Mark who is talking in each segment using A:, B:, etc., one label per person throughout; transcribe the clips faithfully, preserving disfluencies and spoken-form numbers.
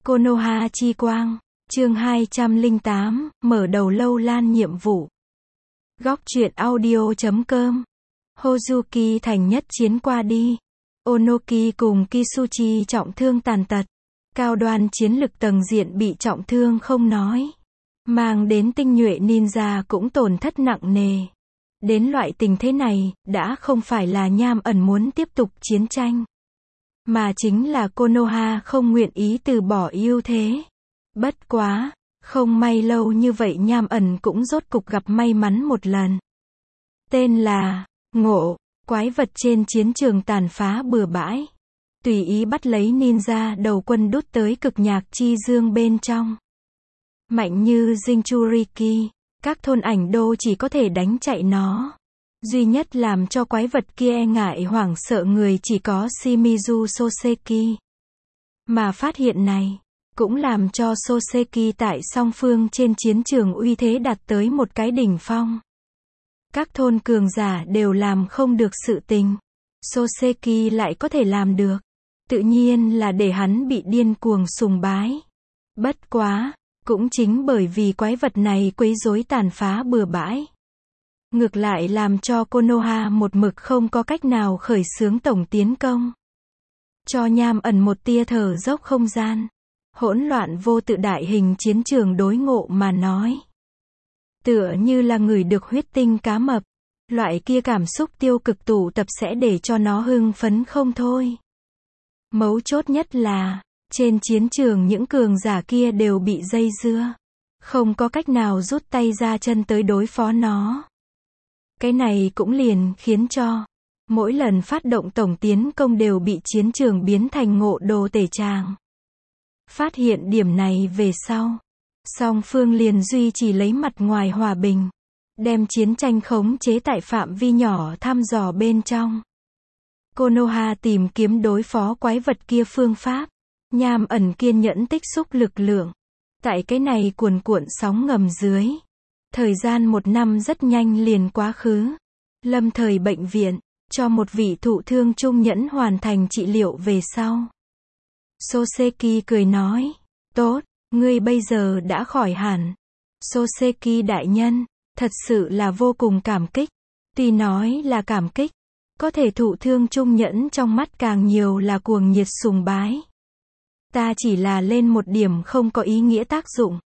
A: Konoha chi quang, chương hai trăm lẻ tám, mở đầu lâu lan nhiệm vụ. Góc truyện audio chấm com. Hozuki thành nhất chiến qua đi. Onoki cùng Kisuchi trọng thương tàn tật. Cao đoan chiến lực tầng diện bị trọng thương không nói. Mang đến tinh nhuệ ninja cũng tổn thất nặng nề. Đến loại tình thế này, đã không phải là Nham ẩn muốn tiếp tục chiến tranh. Mà chính là Konoha không nguyện ý từ bỏ ưu thế. Bất quá, không may lâu như vậy Nham ẩn cũng rốt cục gặp may mắn một lần. Tên là Ngộ, quái vật trên chiến trường tàn phá bừa bãi. Tùy ý bắt lấy ninja đầu quân đút tới cực nhạc chi dương bên trong. Mạnh như Jinchuriki, các thôn ảnh đô chỉ có thể đánh chạy nó. Duy nhất làm cho quái vật kia e ngại hoảng sợ người chỉ có Shimizu Soseki. Mà phát hiện này, cũng làm cho Soseki tại song phương trên chiến trường uy thế đạt tới một cái đỉnh phong. Các thôn cường giả đều làm không được sự tình. Soseki lại có thể làm được. Tự nhiên là để hắn bị điên cuồng sùng bái. Bất quá, cũng chính bởi vì quái vật này quấy rối tàn phá bừa bãi. Ngược lại làm cho Konoha một mực không có cách nào khởi xướng tổng tiến công. Cho Nham ẩn một tia thở dốc không gian. Hỗn loạn vô tự đại hình chiến trường đối ngộ mà nói. Tựa như là người được huyết tinh cá mập. Loại kia cảm xúc tiêu cực tụ tập sẽ để cho nó hưng phấn không thôi. Mấu chốt nhất là, trên chiến trường những cường giả kia đều bị dây dưa. Không có cách nào rút tay ra chân tới đối phó nó. Cái này cũng liền khiến cho, mỗi lần phát động tổng tiến công đều bị chiến trường biến thành ngộ đồ tể tràng. Phát hiện điểm này về sau, song phương liền duy trì lấy mặt ngoài hòa bình. Đem chiến tranh khống chế tại phạm vi nhỏ thăm dò bên trong. Konoha tìm kiếm đối phó quái vật kia phương pháp. Nham ẩn kiên nhẫn tích xúc lực lượng. Tại cái này cuồn cuộn sóng ngầm dưới. Thời gian một năm rất nhanh liền quá khứ. Lâm thời bệnh viện, cho một vị thụ thương trung nhẫn hoàn thành trị liệu về sau. Soseki cười nói, tốt, ngươi bây giờ đã khỏi hẳn. Soseki đại nhân, thật sự là vô cùng cảm kích. Tuy nói là cảm kích, có thể thụ thương trung nhẫn trong mắt càng nhiều là cuồng nhiệt sùng bái. Ta chỉ là lên một điểm không có ý nghĩa tác dụng.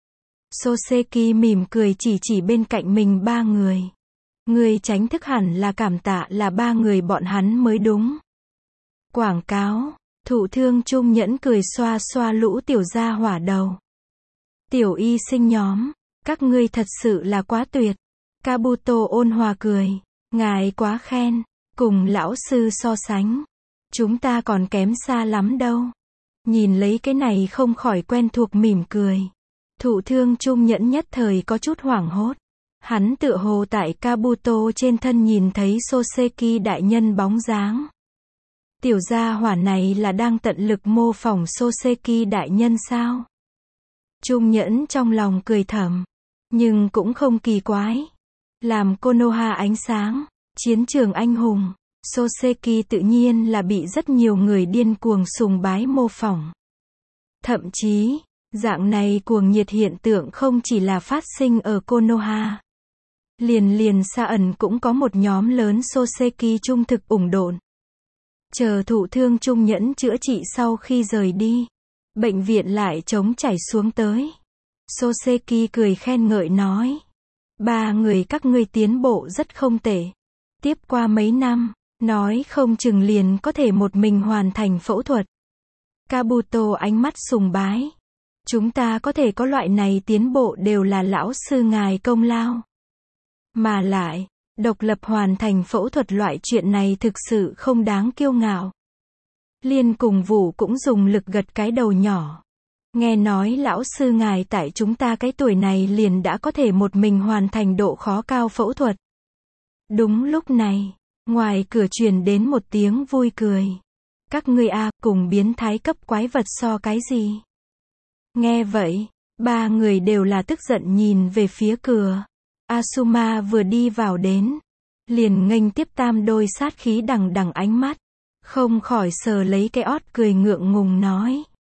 A: Soseki mỉm cười chỉ chỉ bên cạnh mình ba người. Người tránh thức hẳn là cảm tạ là ba người bọn hắn mới đúng. Quảng cáo, thụ thương trung nhẫn cười xoa xoa lũ tiểu gia hỏa đầu. Tiểu y sinh nhóm, các ngươi thật sự là quá tuyệt. Kabuto ôn hòa cười, ngài quá khen, cùng lão sư so sánh. Chúng ta còn kém xa lắm đâu. Nhìn lấy cái này không khỏi quen thuộc mỉm cười. Thụ thương trung nhẫn nhất thời có chút hoảng hốt. Hắn tựa hồ tại Kabuto trên thân nhìn thấy Soseki đại nhân bóng dáng. Tiểu gia hỏa này là đang tận lực mô phỏng Soseki đại nhân sao? Trung nhẫn trong lòng cười thầm. Nhưng cũng không kỳ quái. Làm Konoha ánh sáng, chiến trường anh hùng. Soseki tự nhiên là bị rất nhiều người điên cuồng sùng bái mô phỏng. Thậm chí, dạng này cuồng nhiệt hiện tượng không chỉ là phát sinh ở Konoha. Liền liền xa ẩn cũng có một nhóm lớn Soseki trung thực ủng độn. Chờ thụ thương trung nhẫn chữa trị sau khi rời đi. Bệnh viện lại trống chảy xuống tới. Soseki cười khen ngợi nói. Ba người các ngươi tiến bộ rất không tệ. Tiếp qua mấy năm, nói không chừng liền có thể một mình hoàn thành phẫu thuật. Kabuto ánh mắt sùng bái. Chúng ta có thể có loại này tiến bộ đều là lão sư ngài công lao. Mà lại, độc lập hoàn thành phẫu thuật loại chuyện này thực sự không đáng kiêu ngạo. Liên cùng Vũ cũng dùng lực gật cái đầu nhỏ. Nghe nói lão sư ngài tại chúng ta cái tuổi này liền đã có thể một mình hoàn thành độ khó cao phẫu thuật. Đúng lúc này, ngoài cửa truyền đến một tiếng vui cười. Các ngươi a, cùng biến thái cấp quái vật so cái gì? Nghe vậy, ba người đều là tức giận nhìn về phía cửa. Asuma vừa đi vào đến, liền nghênh tiếp tam đôi sát khí đằng đằng ánh mắt, không khỏi sờ lấy cái ót cười ngượng ngùng nói.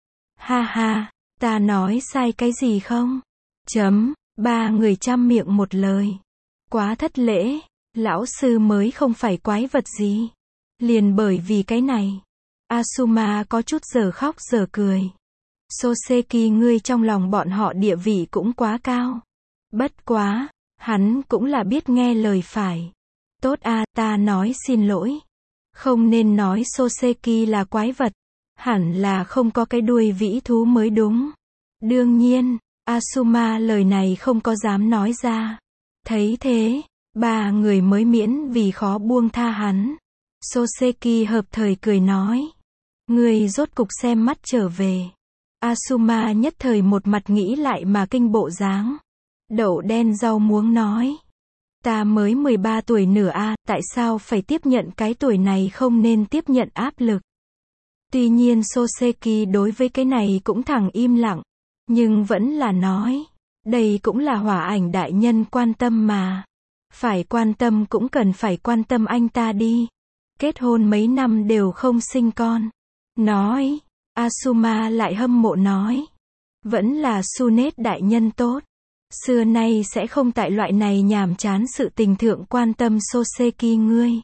A: Ha ha, ta nói sai cái gì không? Chấm, ba người chăm miệng một lời. Quá thất lễ, lão sư mới không phải quái vật gì. Liền bởi vì cái này. Asuma có chút giờ khóc giờ cười. Soseki ngươi trong lòng bọn họ địa vị cũng quá cao. Bất quá, hắn cũng là biết nghe lời phải. Tốt a, ta nói xin lỗi. Không nên nói Soseki là quái vật. Hẳn là không có cái đuôi vĩ thú mới đúng. Đương nhiên, Asuma lời này không có dám nói ra. Thấy thế, ba người mới miễn vì khó buông tha hắn. Soseki hợp thời cười nói. Người rốt cục xem mắt trở về. Asuma nhất thời một mặt nghĩ lại mà kinh bộ dáng. Đậu đen rau muống nói. Ta mới mười ba tuổi nửa a, tại sao phải tiếp nhận cái tuổi này không nên tiếp nhận áp lực. Tuy nhiên Soseki đối với cái này cũng thẳng im lặng. Nhưng vẫn là nói. Đây cũng là hỏa ảnh đại nhân quan tâm mà. Phải quan tâm cũng cần phải quan tâm anh ta đi. Kết hôn mấy năm đều không sinh con. Nói. Asuma lại hâm mộ nói. Vẫn là Sunet đại nhân tốt. Xưa nay sẽ không tại loại này nhàm chán sự tình thượng quan tâm Soseki ngươi.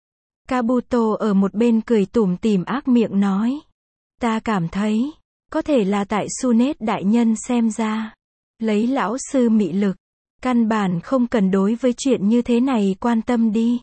A: Kabuto ở một bên cười tủm tỉm ác miệng nói. Ta cảm thấy, có thể là tại Sunet đại nhân xem ra. Lấy lão sư mị lực, căn bản không cần đối với chuyện như thế này quan tâm đi.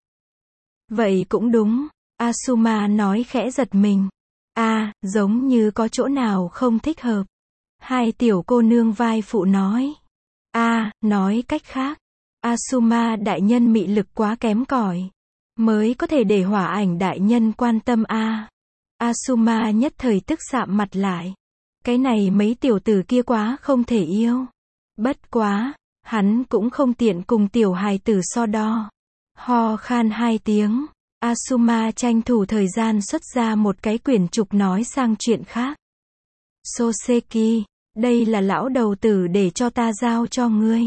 A: Vậy cũng đúng, Asuma nói khẽ giật mình. A, à, giống như có chỗ nào không thích hợp. Hai tiểu cô nương vai phụ nói. A, à, nói cách khác, Asuma đại nhân mị lực quá kém cỏi, mới có thể để hỏa ảnh đại nhân quan tâm a. À. Asuma nhất thời tức sạm mặt lại. Cái này mấy tiểu tử kia quá không thể yêu. Bất quá, hắn cũng không tiện cùng tiểu hài tử so đo. Ho khan hai tiếng, Asuma tranh thủ thời gian xuất ra một cái quyển trục nói sang chuyện khác. Soseki, đây là lão đầu tử để cho ta giao cho ngươi.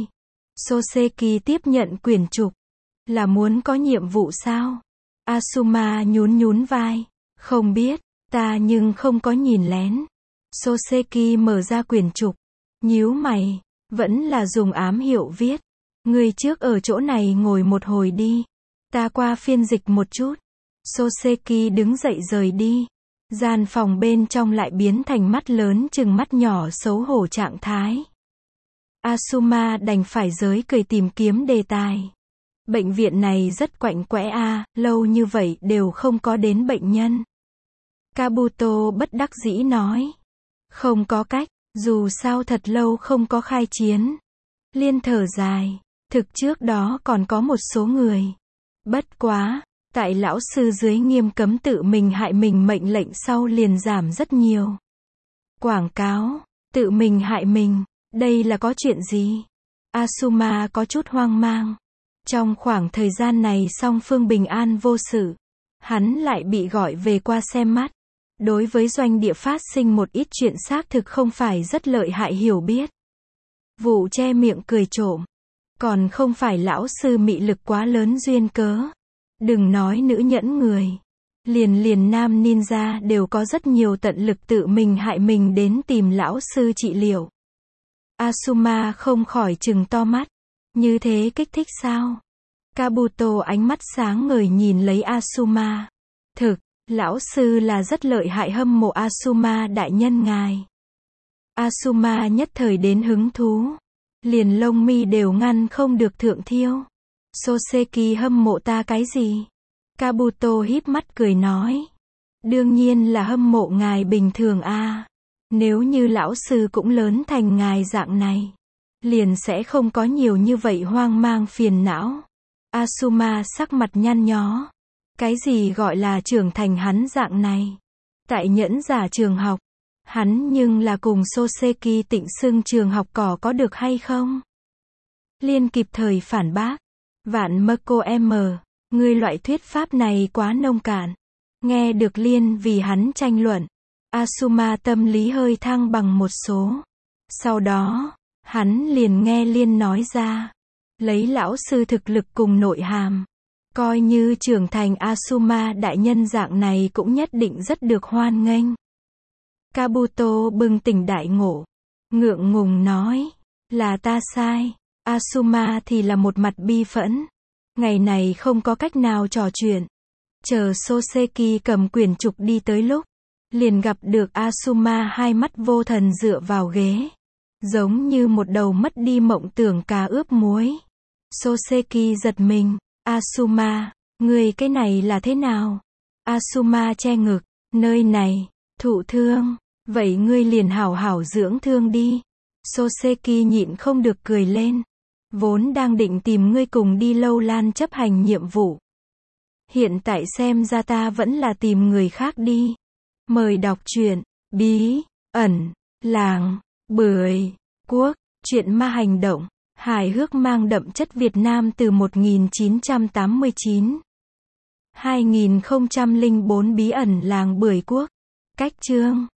A: Soseki tiếp nhận quyển trục. Là muốn có nhiệm vụ sao? Asuma nhún nhún vai. Không biết, ta nhưng không có nhìn lén. Soseki mở ra quyển trục. Nhíu mày, vẫn là dùng ám hiệu viết. Ngươi trước ở chỗ này ngồi một hồi đi. Ta qua phiên dịch một chút. Soseki đứng dậy rời đi. Gian phòng bên trong lại biến thành mắt lớn chừng mắt nhỏ xấu hổ trạng thái. Asuma đành phải giới cười tìm kiếm đề tài. Bệnh viện này rất quạnh quẽ a, à, lâu như vậy đều không có đến bệnh nhân. Kabuto bất đắc dĩ nói. Không có cách, dù sao thật lâu không có khai chiến. Liên thở dài, thực trước đó còn có một số người. Bất quá, tại lão sư dưới nghiêm cấm tự mình hại mình mệnh lệnh sau liền giảm rất nhiều. Quảng cáo, tự mình hại mình, đây là có chuyện gì? Asuma có chút hoang mang. Trong khoảng thời gian này song phương bình an vô sự, hắn lại bị gọi về qua xem mắt. Đối với doanh địa phát sinh một ít chuyện xác thực không phải rất lợi hại hiểu biết. Vụ che miệng cười trộm. Còn không phải lão sư mị lực quá lớn duyên cớ. Đừng nói nữ nhẫn người. Liền liền nam ninja đều có rất nhiều tận lực tự mình hại mình đến tìm lão sư trị liệu. Asuma không khỏi trừng to mắt. Như thế kích thích sao? Kabuto ánh mắt sáng ngời nhìn lấy Asuma. Thực, lão sư là rất lợi hại hâm mộ Asuma đại nhân ngài. Asuma nhất thời đến hứng thú. Liền lông mi đều ngăn không được thượng thiêu. Soseki hâm mộ ta cái gì? Kabuto híp mắt cười nói. Đương nhiên là hâm mộ ngài bình thường a. À. Nếu như lão sư cũng lớn thành ngài dạng này, liền sẽ không có nhiều như vậy hoang mang phiền não. Asuma sắc mặt nhăn nhó. Cái gì gọi là trưởng thành hắn dạng này? Tại nhẫn giả trường học, hắn nhưng là cùng Soseki tịnh xưng trường học cỏ có được hay không? Liên kịp thời phản bác. Vạn mơ cô em, ngươi loại thuyết pháp này quá nông cạn. Nghe được Liên vì hắn tranh luận. Asuma tâm lý hơi thăng bằng một số. Sau đó, hắn liền nghe Liên nói ra. Lấy lão sư thực lực cùng nội hàm. Coi như trưởng thành Asuma đại nhân dạng này cũng nhất định rất được hoan nghênh. Kabuto bừng tỉnh đại ngộ. Ngượng ngùng nói. Là ta sai. Asuma thì là một mặt bi phẫn. Ngày này không có cách nào trò chuyện. Chờ Soseki cầm quyển trục đi tới lúc, liền gặp được Asuma hai mắt vô thần dựa vào ghế. Giống như một đầu mất đi mộng tưởng cá ướp muối. Soseki giật mình. Asuma, người cái này là thế nào? Asuma che ngực. Nơi này, thụ thương. Vậy ngươi liền hảo hảo dưỡng thương đi. Soseki nhịn không được cười lên. Vốn đang định tìm ngươi cùng đi Lâu Lan chấp hành nhiệm vụ. Hiện tại xem ra ta vẫn là tìm người khác đi. Mời đọc truyện Bí ẩn làng Bưởi Quốc, truyện ma hành động, hài hước mang đậm chất Việt Nam từ một nghìn chín trăm tám mươi chín. hai nghìn không trăm lẻ bốn Bí ẩn làng Bưởi Quốc. Cách chương